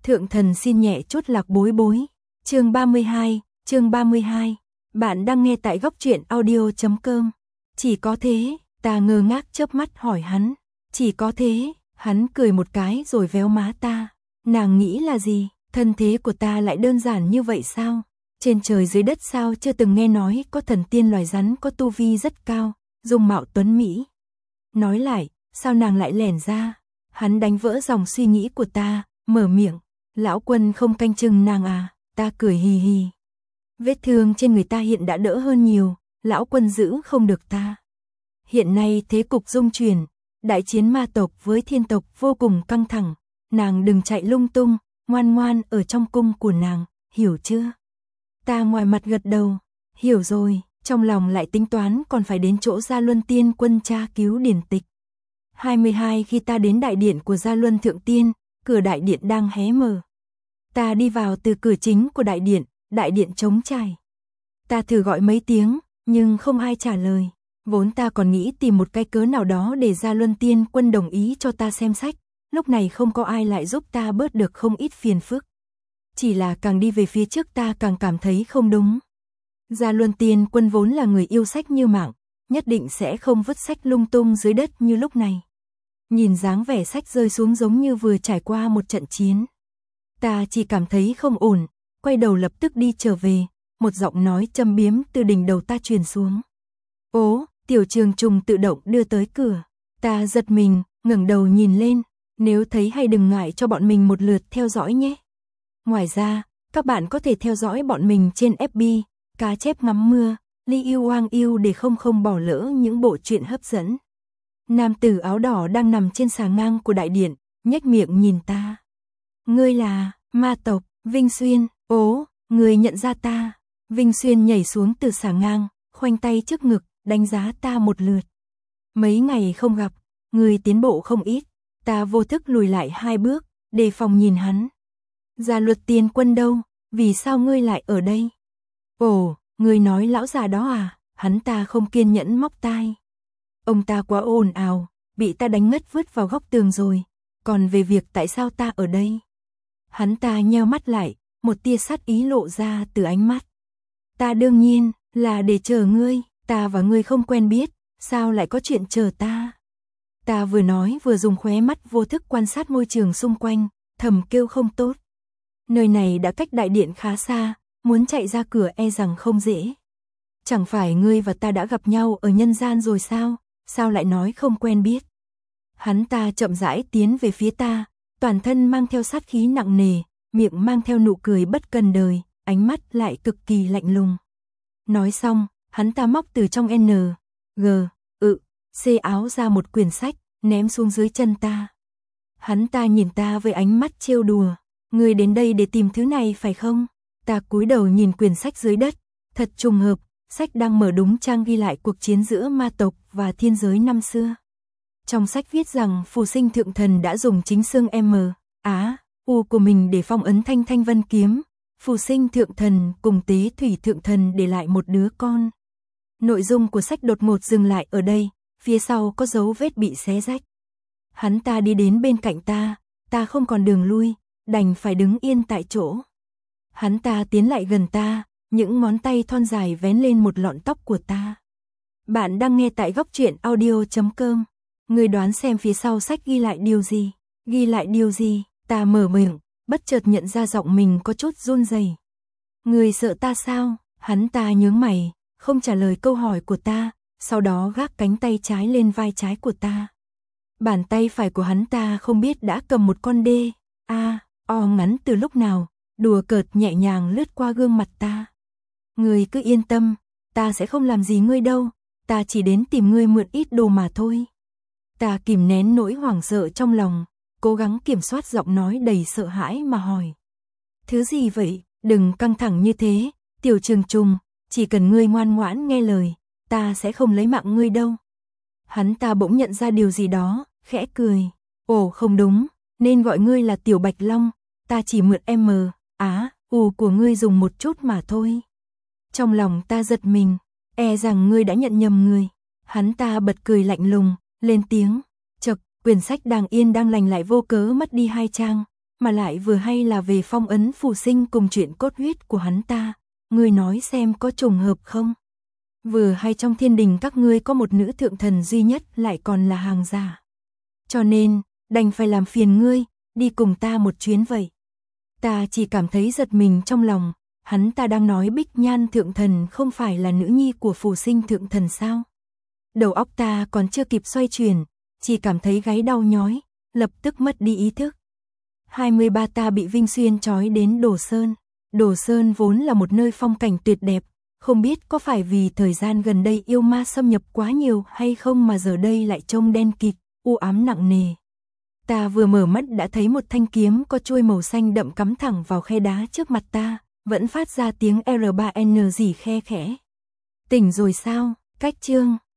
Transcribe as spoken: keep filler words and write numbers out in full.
Thượng thần xin nhẹ chút lạc bối bối. Chương ba mươi hai, chương ba mươi hai. Bạn đang nghe tại góc truyện audio chấm com. Chỉ có thế, ta ngơ ngác chớp mắt hỏi hắn. Chỉ có thế, hắn cười một cái rồi véo má ta. Nàng nghĩ là gì? Thân thế của ta lại đơn giản như vậy sao? Trên trời dưới đất sao chưa từng nghe nói có thần tiên loài rắn có tu vi rất cao, dung mạo tuấn mỹ. Nói lại, sao nàng lại lẻn ra? Hắn đánh vỡ dòng suy nghĩ của ta, mở miệng. Lão Quân không canh chừng nàng à? Ta cười hì hì. Vết thương trên người ta hiện đã đỡ hơn nhiều, Lão Quân giữ không được ta. Hiện nay thế cục dung chuyển, đại chiến ma tộc với thiên tộc vô cùng căng thẳng. Nàng đừng chạy lung tung, ngoan ngoan ở trong cung của nàng, hiểu chưa? Ta ngoài mặt gật đầu, hiểu rồi, trong lòng lại tính toán còn phải đến chỗ Gia Luân Tiên Quân tra cứu điển tịch. hai mươi hai khi ta đến đại điện của Gia Luân Thượng Tiên, cửa đại điện đang hé mở. Ta đi vào từ cửa chính của đại điện, đại điện trống trải. Ta thử gọi mấy tiếng, nhưng không ai trả lời. Vốn ta còn nghĩ tìm một cái cớ nào đó để Gia Luân Tiên Quân đồng ý cho ta xem sách. Lúc này không có ai lại giúp ta bớt được không ít phiền phức. Chỉ là càng đi về phía trước ta càng cảm thấy không đúng. Gia Luân Tiên Quân vốn là người yêu sách như mạng, nhất định sẽ không vứt sách lung tung dưới đất như lúc này. Nhìn dáng vẻ sách rơi xuống giống như vừa trải qua một trận chiến. Ta chỉ cảm thấy không ổn, quay đầu lập tức đi trở về, một giọng nói châm biếm từ đỉnh đầu ta truyền xuống. Ố, Tiểu Trường Trùng tự động đưa tới cửa. Ta giật mình, ngẩng đầu nhìn lên, nếu thấy hay đừng ngại cho bọn mình một lượt theo dõi nhé. Ngoài ra, các bạn có thể theo dõi bọn mình trên ép bê, Cá Chép Ngắm Mưa, Li Yêu Oang Yêu để không không bỏ lỡ những bộ truyện hấp dẫn. Nam tử áo đỏ đang nằm trên xà ngang của đại điện, nhếch miệng nhìn ta. Ngươi là ma tộc, Vinh Xuyên, ố, ngươi nhận ra ta. Vinh Xuyên nhảy xuống từ xà ngang, khoanh tay trước ngực, đánh giá ta một lượt. Mấy ngày không gặp, ngươi tiến bộ không ít. Ta vô thức lùi lại hai bước, đề phòng nhìn hắn. Gia Luật Tiên Quân đâu, vì sao ngươi lại ở đây? Ồ, ngươi nói lão già đó à? Hắn ta không kiên nhẫn móc tai. Ông ta quá ồn ào, bị ta đánh ngất vứt vào góc tường rồi. Còn về việc tại sao ta ở đây? Hắn ta nheo mắt lại, một tia sát ý lộ ra từ ánh mắt. Ta đương nhiên là để chờ ngươi, ta và ngươi không quen biết, sao lại có chuyện chờ ta? Ta vừa nói vừa dùng khóe mắt vô thức quan sát môi trường xung quanh, thầm kêu không tốt. Nơi này đã cách đại điện khá xa, muốn chạy ra cửa e rằng không dễ. Chẳng phải ngươi và ta đã gặp nhau ở nhân gian rồi sao, sao lại nói không quen biết? Hắn ta chậm rãi tiến về phía ta, toàn thân mang theo sát khí nặng nề, miệng mang theo nụ cười bất cần đời, ánh mắt lại cực kỳ lạnh lùng. Nói xong, hắn ta móc từ trong N, G, ự, C áo ra một quyển sách, ném xuống dưới chân ta. Hắn ta nhìn ta với ánh mắt trêu đùa. Ngươi đến đây để tìm thứ này phải không? Ta cúi đầu nhìn quyển sách dưới đất. Thật trùng hợp, sách đang mở đúng trang ghi lại cuộc chiến giữa ma tộc và thiên giới năm xưa. Trong sách viết rằng Phù Sinh Thượng Thần đã dùng chính xương M, Á, U của mình để phong ấn Thanh Thanh Vân Kiếm. Phù Sinh Thượng Thần cùng Tế Thủy Thượng Thần để lại một đứa con. Nội dung của sách đột ngột dừng lại ở đây, phía sau có dấu vết bị xé rách. Hắn ta đi đến bên cạnh ta, ta không còn đường lui, đành phải đứng yên tại chỗ. Hắn ta tiến lại gần ta, những ngón tay thon dài vén lên một lọn tóc của ta. Bạn đang nghe tại góc truyện audio chấm com. Ngươi đoán xem phía sau sách ghi lại điều gì? Ghi lại điều gì? Ta mở miệng, bất chợt nhận ra giọng mình có chút run rẩy. Ngươi sợ ta sao? Hắn ta nhướng mày, không trả lời câu hỏi của ta, sau đó gác cánh tay trái lên vai trái của ta. Bàn tay phải của hắn ta không biết đã cầm một con đê, a, o ngắn từ lúc nào, đùa cợt nhẹ nhàng lướt qua gương mặt ta. Ngươi cứ yên tâm, ta sẽ không làm gì ngươi đâu, ta chỉ đến tìm ngươi mượn ít đồ mà thôi. Ta kìm nén nỗi hoảng sợ trong lòng, cố gắng kiểm soát giọng nói đầy sợ hãi mà hỏi. Thứ gì vậy? Đừng căng thẳng như thế, Tiểu Trường Trùng, chỉ cần ngươi ngoan ngoãn nghe lời, ta sẽ không lấy mạng ngươi đâu. Hắn ta bỗng nhận ra điều gì đó, khẽ cười. Ồ không đúng, nên gọi ngươi là Tiểu Bạch Long, ta chỉ mượn M, Á, U của ngươi dùng một chút mà thôi. Trong lòng ta giật mình, e rằng ngươi đã nhận nhầm người. Hắn ta bật cười lạnh lùng, lên tiếng. Chậc, quyển sách đang yên đang lành lại vô cớ mất đi hai trang, mà lại vừa hay là về phong ấn phù sinh cùng chuyện cốt huyết của hắn ta, ngươi nói xem có trùng hợp không? Vừa hay trong thiên đình các ngươi có một nữ thượng thần duy nhất lại còn là hàng giả. Cho nên, đành phải làm phiền ngươi, đi cùng ta một chuyến vậy. Ta chỉ cảm thấy giật mình trong lòng, hắn ta đang nói Bích Nhan thượng thần không phải là nữ nhi của phù sinh thượng thần sao? Đầu óc ta còn chưa kịp xoay chuyển, chỉ cảm thấy gáy đau nhói, lập tức mất đi ý thức. hai mươi ba ta bị Vinh Xuyên trói đến Đồ Sơn. Đồ Sơn vốn là một nơi phong cảnh tuyệt đẹp, không biết có phải vì thời gian gần đây yêu ma xâm nhập quá nhiều hay không mà giờ đây lại trông đen kịt, u ám nặng nề. Ta vừa mở mắt đã thấy một thanh kiếm có chuôi màu xanh đậm cắm thẳng vào khe đá trước mặt ta, vẫn phát ra tiếng R ba N gì khe khẽ. Tỉnh rồi sao? Cách chương